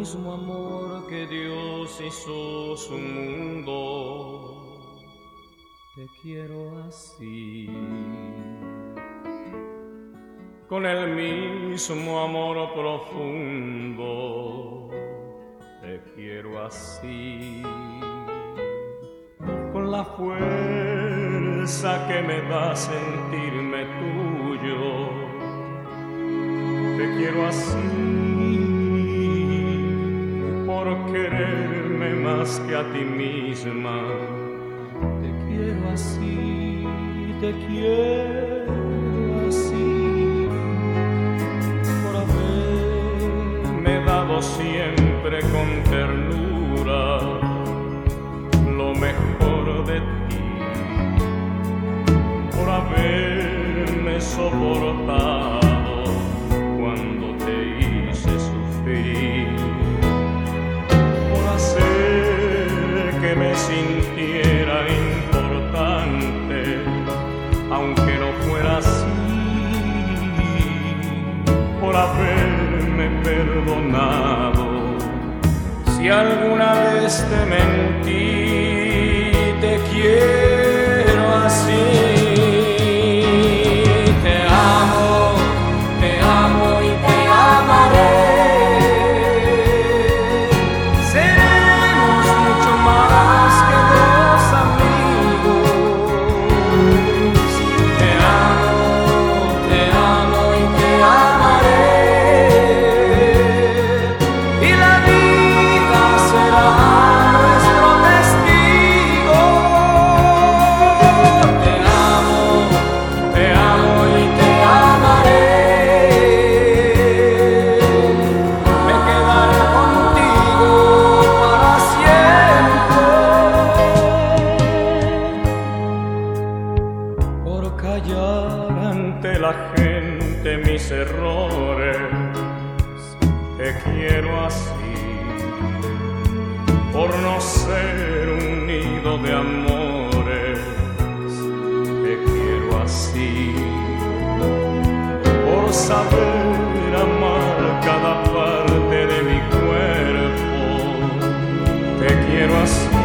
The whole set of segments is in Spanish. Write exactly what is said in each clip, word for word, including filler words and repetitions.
mismo amor que Dios hizo su mundo, te quiero así. Con el mismo amor profundo, te quiero así. Con la fuerza que me da sentirme tuyo, te quiero así. Por quererme más que a ti misma, te quiero así, te quiero así. Por haberme dado siempre con ternura lo mejor de ti, por haberme soportado cuando te hice sufrir, por hacer que me sintiera importante, aunque no fuera así, por haberme perdonado si alguna vez te mentí. Te quiero así. Te amo, te amo y te amaré. Seremos mucho más que dos amigos. Te amo, te amo y te amaré. Y la vida será nuestro testigo. Te amo, te amo y te amaré. Me quedaré contigo para siempre. Por callar ante la gente mis errores, te quiero así. Por no ser un nido de amores, te quiero así. Por saber amar cada parte de mi cuerpo, te quiero así.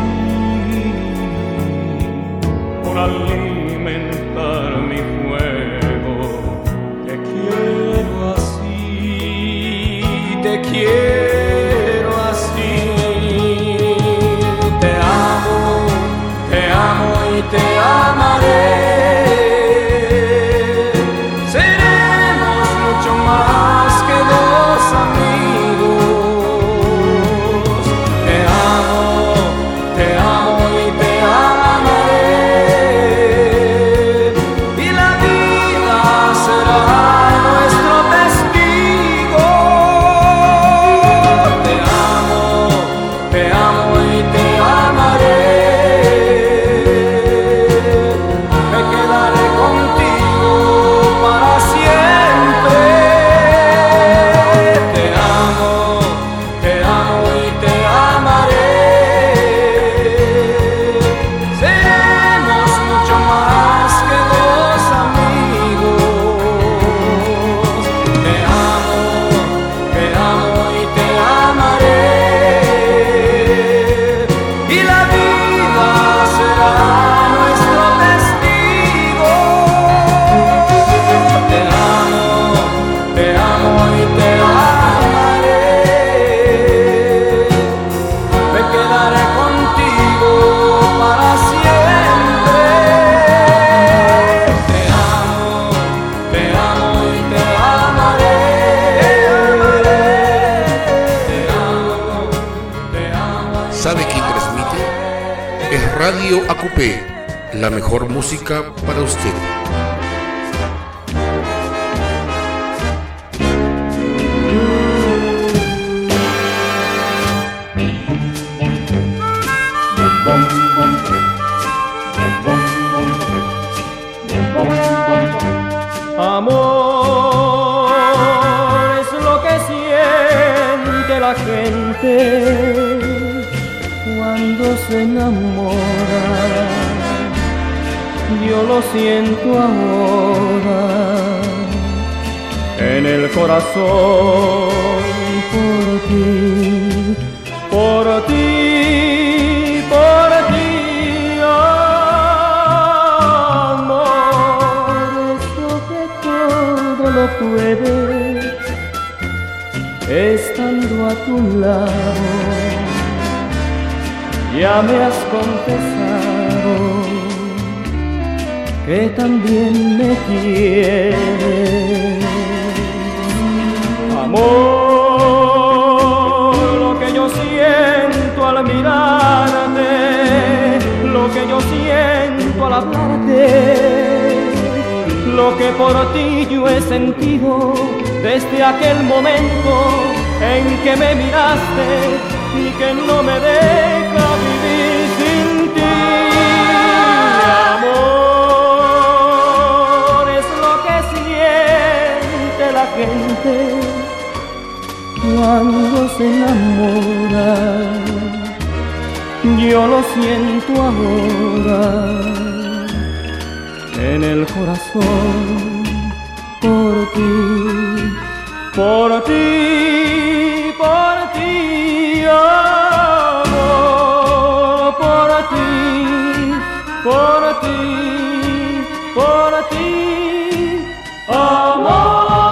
Por alimentar mi fuego, te quiero así. Te quiero así. Te amo, te amo y te amaré. Seremos mucho más que dos amigos. Te amo, te amo y te amaré. Y la vida será nuestro testigo. Te amo, te amo y te amaré. Me quedaré contigo para siempre. Te amo, te amo y te amaré. Seremos mucho más que dos amigos. Te amo, te amo y te amaré. Y la vida será nuestro testigo. Te amo, te amo y te amaré. Me quedaré contigo para siempre. Te amo, te amo y te amaré. Te amo, te amo. ¿Sabe quién transmite? Es Radio Acupé, la mejor música para usted. Amor es lo que siente la gente cuando se enamora. Yo lo siento ahora en el corazón por ti. por ti, por ti, amor, eso que todo lo puedes, estando a tu lado, ya me has confesado que también me quieres, amor, lo que yo siento al mirarte, lo que yo siento al hablarte, lo que por ti yo he sentido desde aquel momento en que me miraste y que no me deja vivir sin ti, amor, es lo que siente la gente cuando se enamora, yo lo siento ahora en el corazón, por ti, por ti, por ti, amor, por ti, por ti, por ti, amor.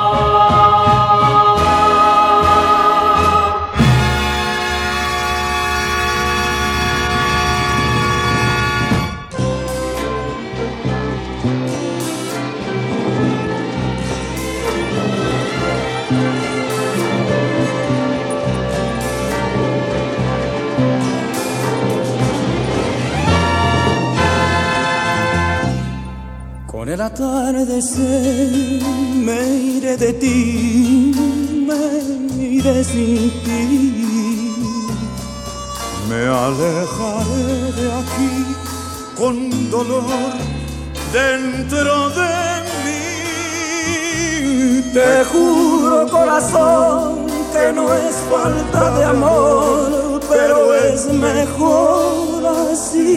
Con el atardecer me iré de ti, me iré sin ti, me alejaré de aquí con dolor dentro de mí. Te juro, corazón, que no es falta de amor, pero es mejor así.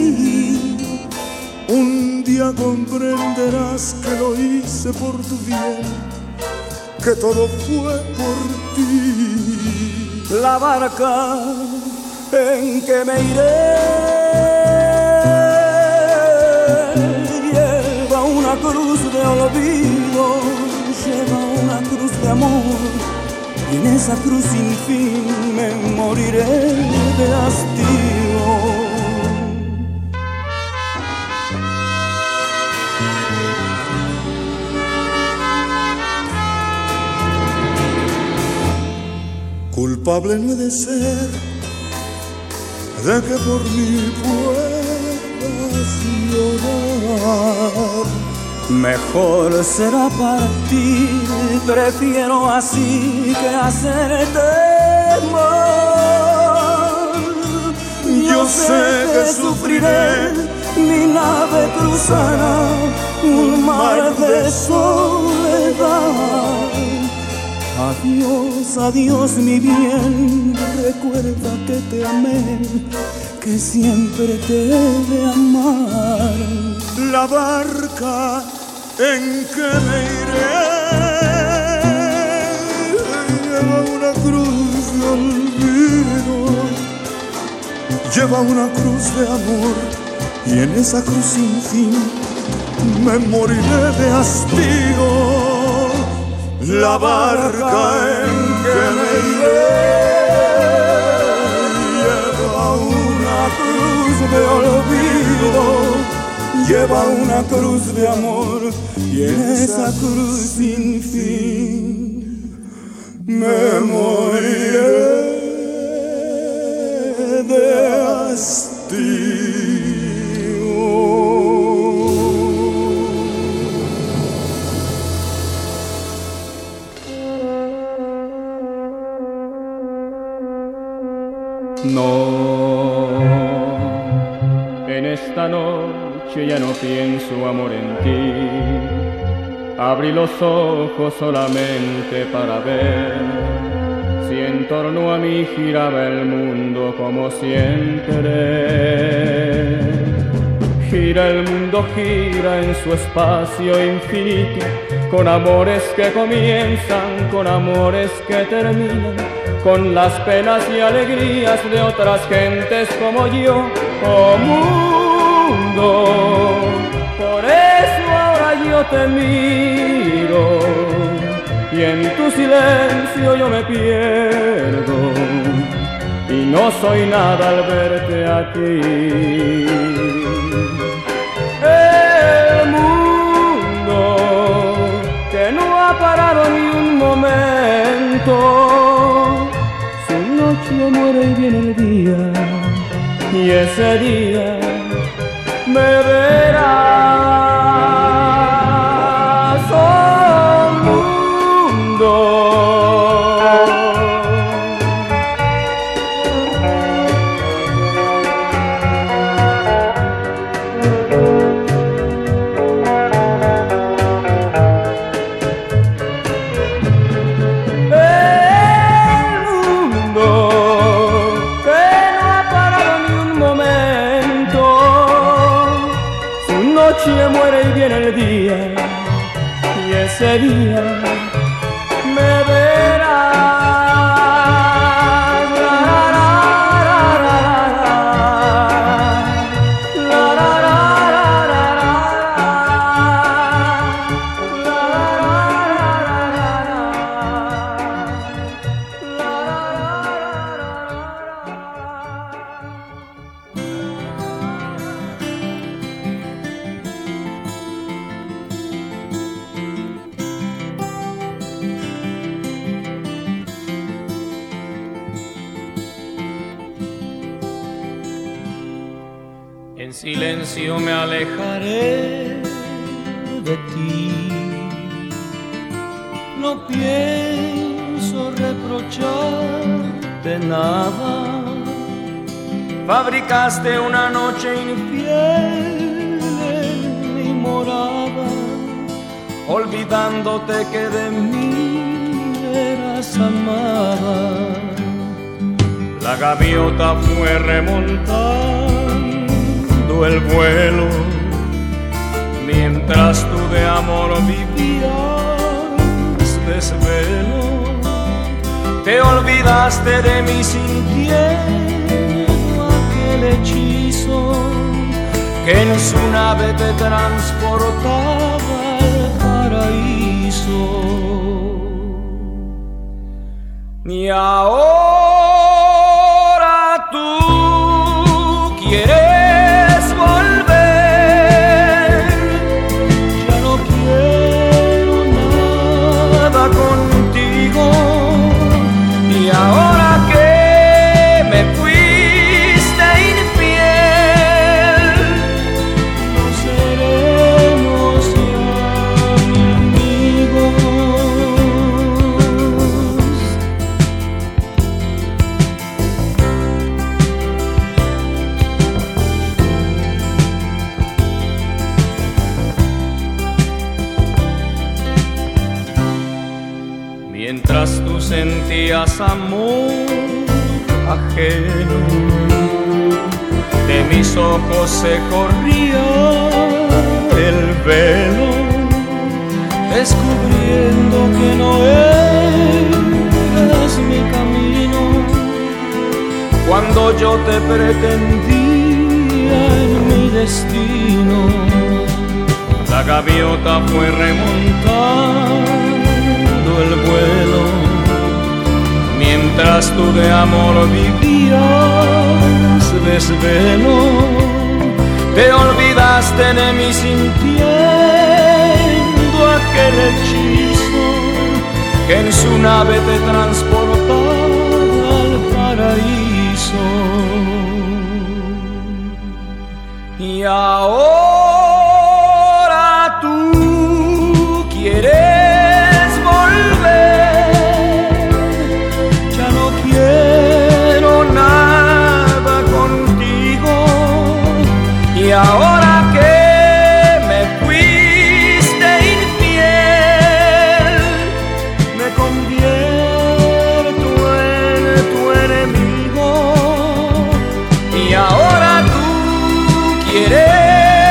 Un día comprenderás que lo hice por tu bien, que todo fue por ti. La barca en que me iré lleva una cruz de olvido, lleva una cruz de amor, y en esa cruz sin fin me moriré de hastío. Culpable no he de ser de que por mí puedas llorar. Mejor será partir, prefiero así que hacerte mal. Yo sé que sufriré, mi nave cruzará un mar de soledad. Adiós, adiós mi bien, recuerda que te amé, que siempre te he de amar. La barca en que me iré lleva una cruz de olvido, lleva una cruz de amor, y en esa cruz sin fin me moriré de hastío. La barca en que me iré lleva una cruz de olvido, lleva una cruz de amor, y en esa cruz sin fin me moriré de hastío. No, en esta noche ya no pienso, amor, en ti. Abrí los ojos solamente para ver si en torno a mí giraba el mundo como siempre. Gira el mundo, gira en su espacio infinito, con amores que comienzan, con amores que terminan, con las penas y alegrías de otras gentes como yo. Oh mundo, por eso ahora yo te miro y en tu silencio yo me pierdo y no soy nada al verte aquí. El mundo que no ha parado ni un momento, su noche muere y viene el día, y ese día me verás, oh mundo. Muere y viene el día, y ese día me verás. La, la, la, la, la, la, la, en silencio me alejaré de ti. No pienso reprocharte nada. Fabricaste una noche infiel en mi morada, olvidándote que de mí eras amada. La gaviota fue remontando el vuelo, mientras tú de amor vivías desvelo. Te olvidaste de mí sintiendo aquel hechizo que en su nave te transportaba al paraíso. Y ahora tú quieres volver, ya no quiero nada contigo. Y ahora que me fuiste infiel, no seremos ya amigos. Mientras tú sentías amor ajeno, de mis ojos se corría el velo, descubriendo que no eras mi camino. Cuando yo te pretendía en mi destino, la gaviota fue remontando el vuelo, mientras tú de amor vivías desvelo. Te olvidaste de mí sintiendo aquel hechizo que en su nave te transportaba al paraíso. Y ahora tú quieres volver, ya no quiero nada contigo. Y ahora que me fuiste infiel, me convierto en tu enemigo. Y ahora tú quieres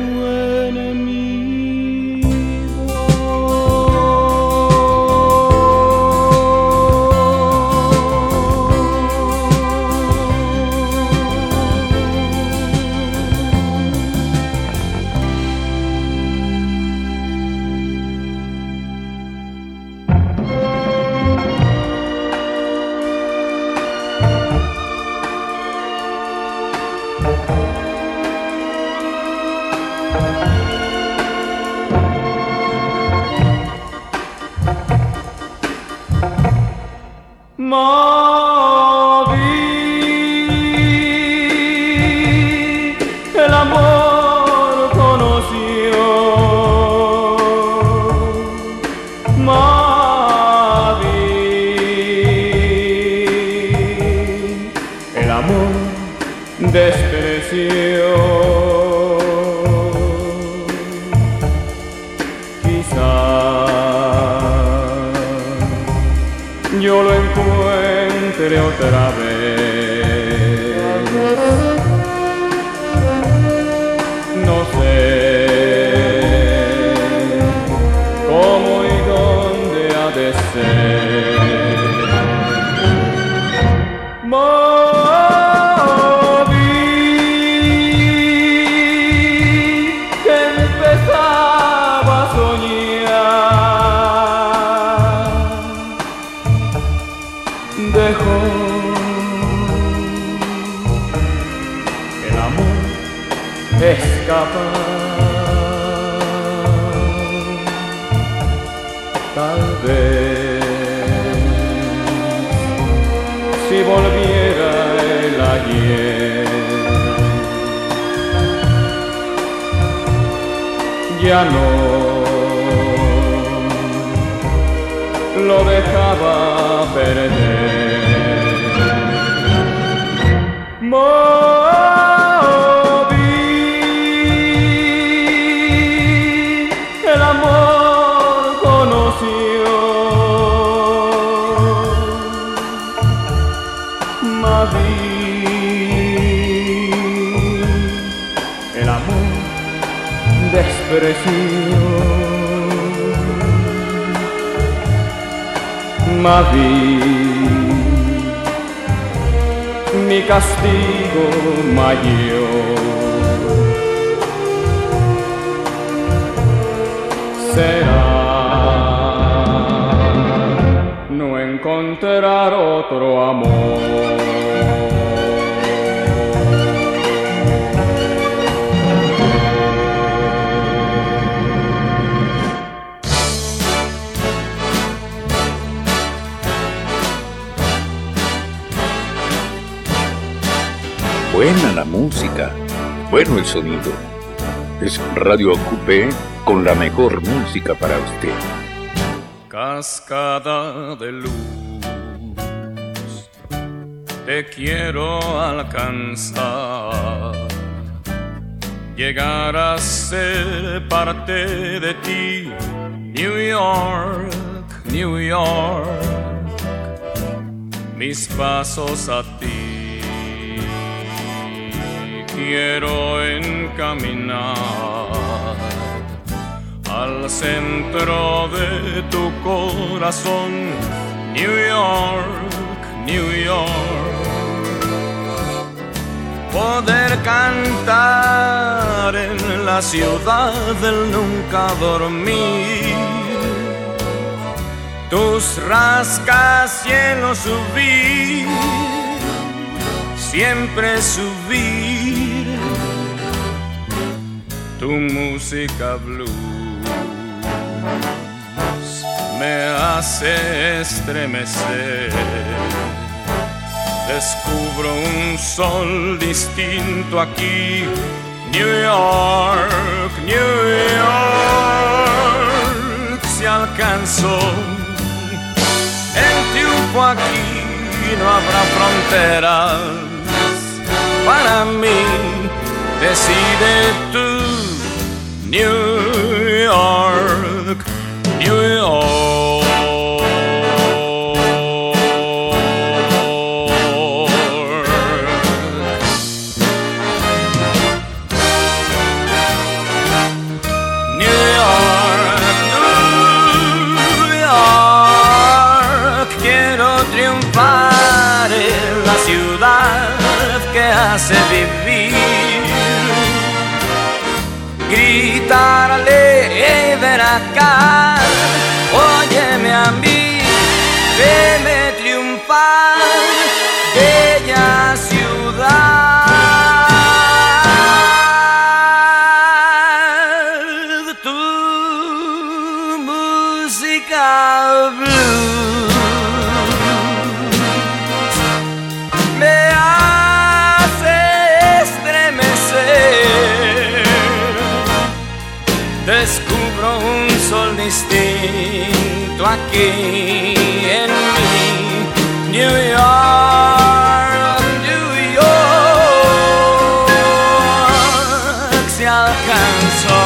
Ya no lo dejaba perder. Moví el amor conoció, Moví el amor despreció. Mavi, mi castigo mayor será no encontrar otro amor. Buena la música, bueno el sonido. Es Radio Acupé con la mejor música para usted. Cascada de luz, te quiero alcanzar, llegar a ser parte de ti. New York, New York, mis pasos a ti quiero encaminar, al centro de tu corazón. New York, New York, poder cantar en la ciudad del nunca dormir, tus rascacielos subir, siempre subir, tu música blues me hace estremecer. Descubro un sol distinto aquí. New York, New York, se alcanzó. El tiempo aquí no habrá fronteras. Para mí, decide tú. New York, New York. hace vivir. Gritarle, ven acá, óyeme a mí, veme triunfar, bella ciudad. Tu música blues me hace estremecer. Descubro un sol distinto aquí en mí. New York, New York se alcanzó.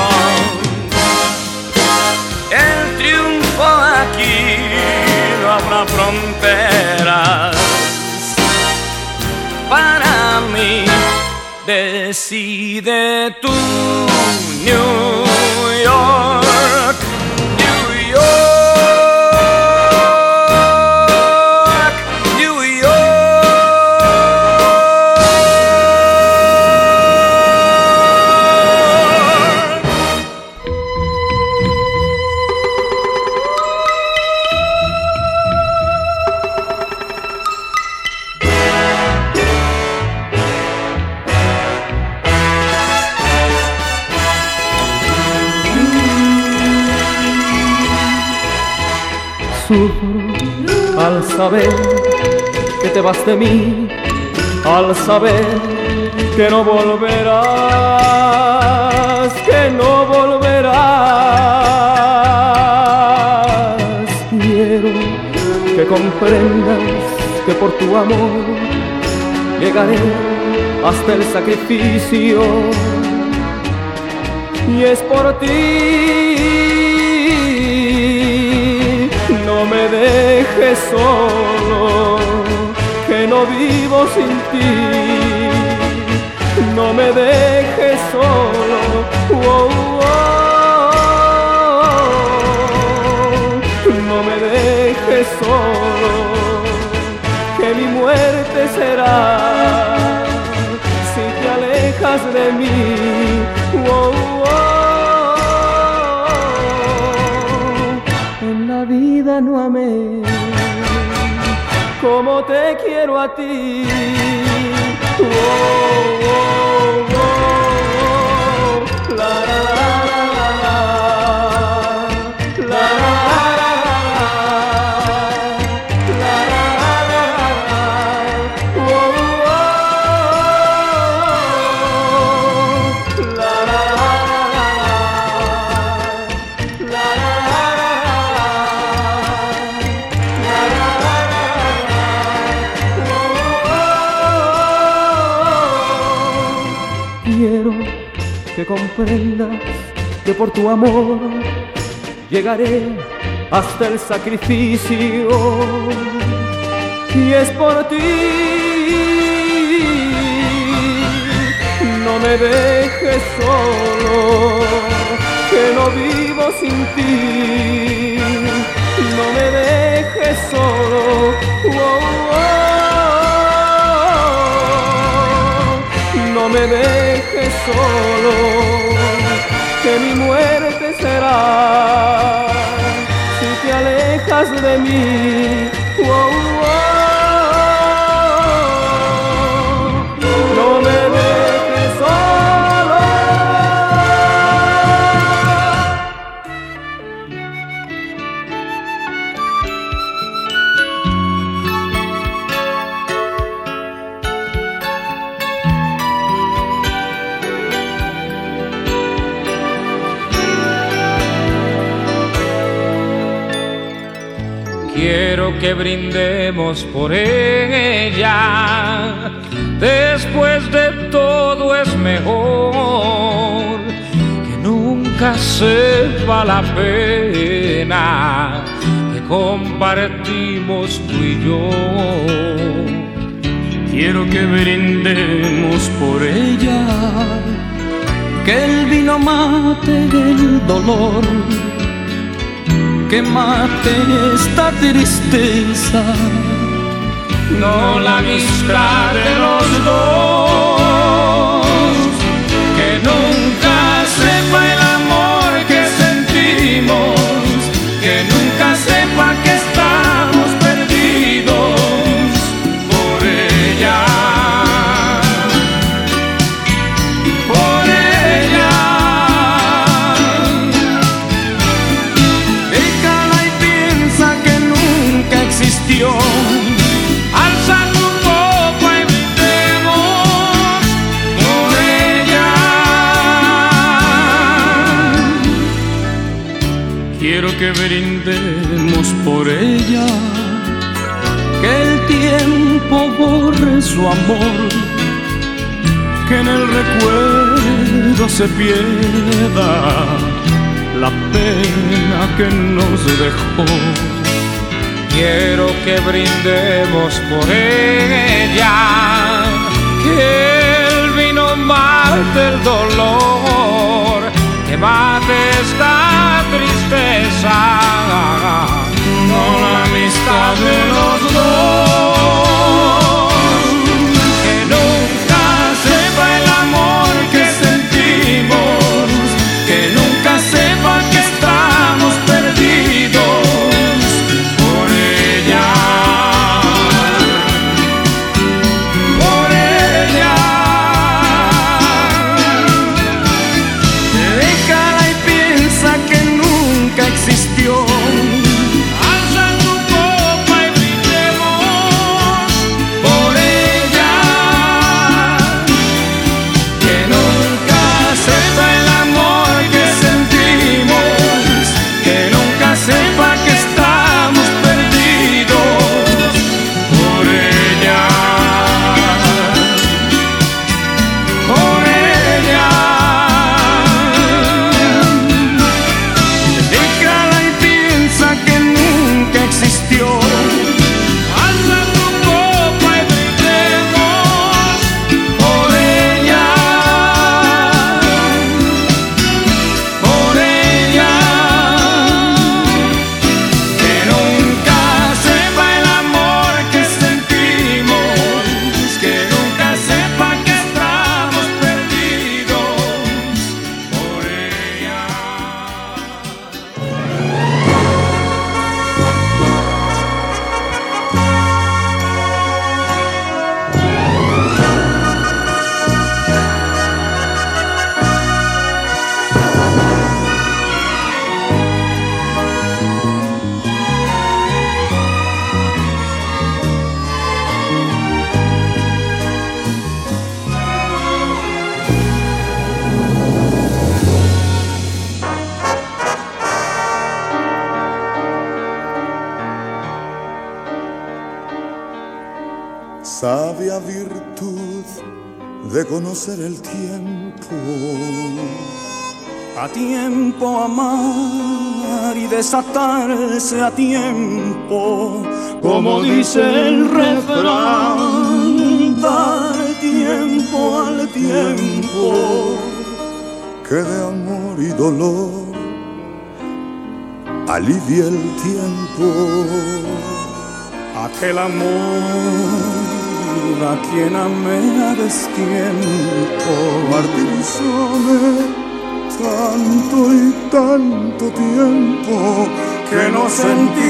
El triunfo aquí no habrá fronteras. Para mí, decide tú, New York, New York, New Sufro al saber que te vas de mí, al saber que no volverás, que no volverás. Quiero que comprendas que por tu amor llegaré hasta el sacrificio, y es por ti. No me dejes solo, que no vivo sin ti. No me dejes solo, oh, oh. No me dejes solo, que mi muerte será si te alejas de mí, oh, oh. La vida no amé como te quiero a ti. Oh, oh, oh, oh. La, la, la, la, la, la, la, la, la, oh, oh, la, la, la, quiero que comprendas que por tu amor llegaré hasta el sacrificio, y es por ti. No me dejes solo, que no vivo sin ti. No me dejes solo, oh, oh. No me dejes solo, que mi muerte será si te alejas de mí. Oh, oh. No me dejes solo. Quiero que brindemos por ella. Después de todo es mejor que nunca sepa la pena que compartimos tú y yo. Quiero que brindemos por ella, que el vino mate el dolor, que mate esta tristeza, no la amistad de los dos. que brindemos por ella, que el tiempo borre su amor, que en el recuerdo se pierda la pena que nos dejó. Quiero que brindemos por ella, que el vino mate el dolor, que mate esta tristeza con la amistad de los dos. Que nunca sepa el amor que sentimos, que nunca sepa que estamos perdidos por ella, por ella. Déjala y piensa que nunca existió. Alza tu copa y brindemos por ella. Que nunca sepa el amor que sentimos, que nunca sepa que estamos perdidos por ella, por ella. Déjala y piensa que nunca existió. Alza tu copa y brindemos por ella, por ella. Que nunca sepa el amor que sentimos, que nunca sepa que estamos perdidos por ella. Sabia virtud de conocer el tiempo, A tiempo amar y desatarse a tiempo, como dice el refrán, dar tiempo al tiempo. que de amor y dolor alivia el tiempo. Aquel amor a quien amé a destiempo, Martirizóme tanto y tanto tiempo que no sentí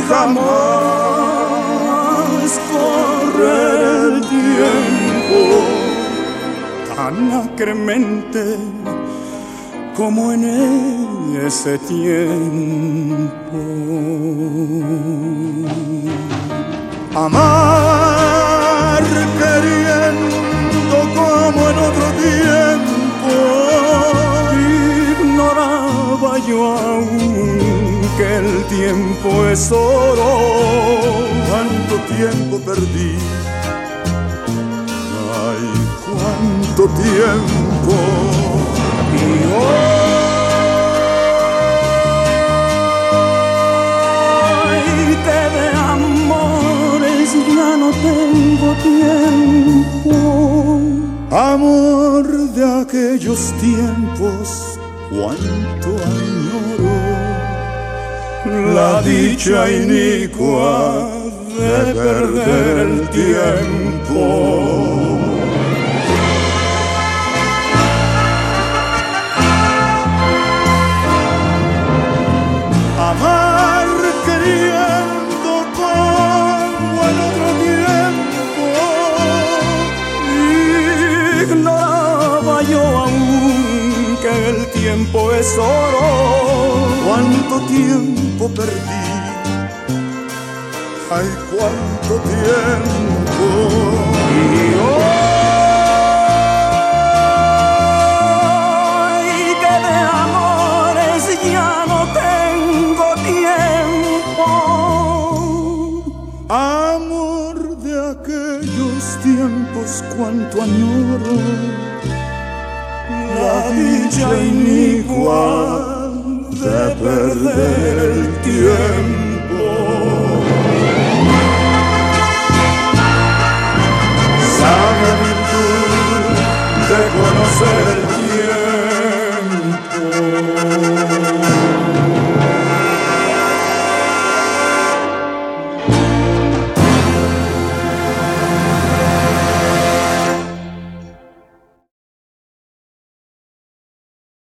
jamás correr el tiempo tan acremente como en ese tiempo. Amar queriendo como en otro tiempo, ignoraba yo aún que el tiempo es oro. cuánto tiempo perdí, ay, cuánto tiempo. Y hoy que de amores ya no tengo tiempo, Amor de aquellos tiempos, cuánto añoro la dicha inicua de perder el tiempo. Amar queriendo como en otro tiempo, ignoraba yo aún que el tiempo es oro. cuánto tiempo perdí, ay, cuánto tiempo. Y hoy que de amores ya no tengo tiempo, tiempos cuanto añoro la dicha inicua de perder el tiempo. Sana virtud de conocer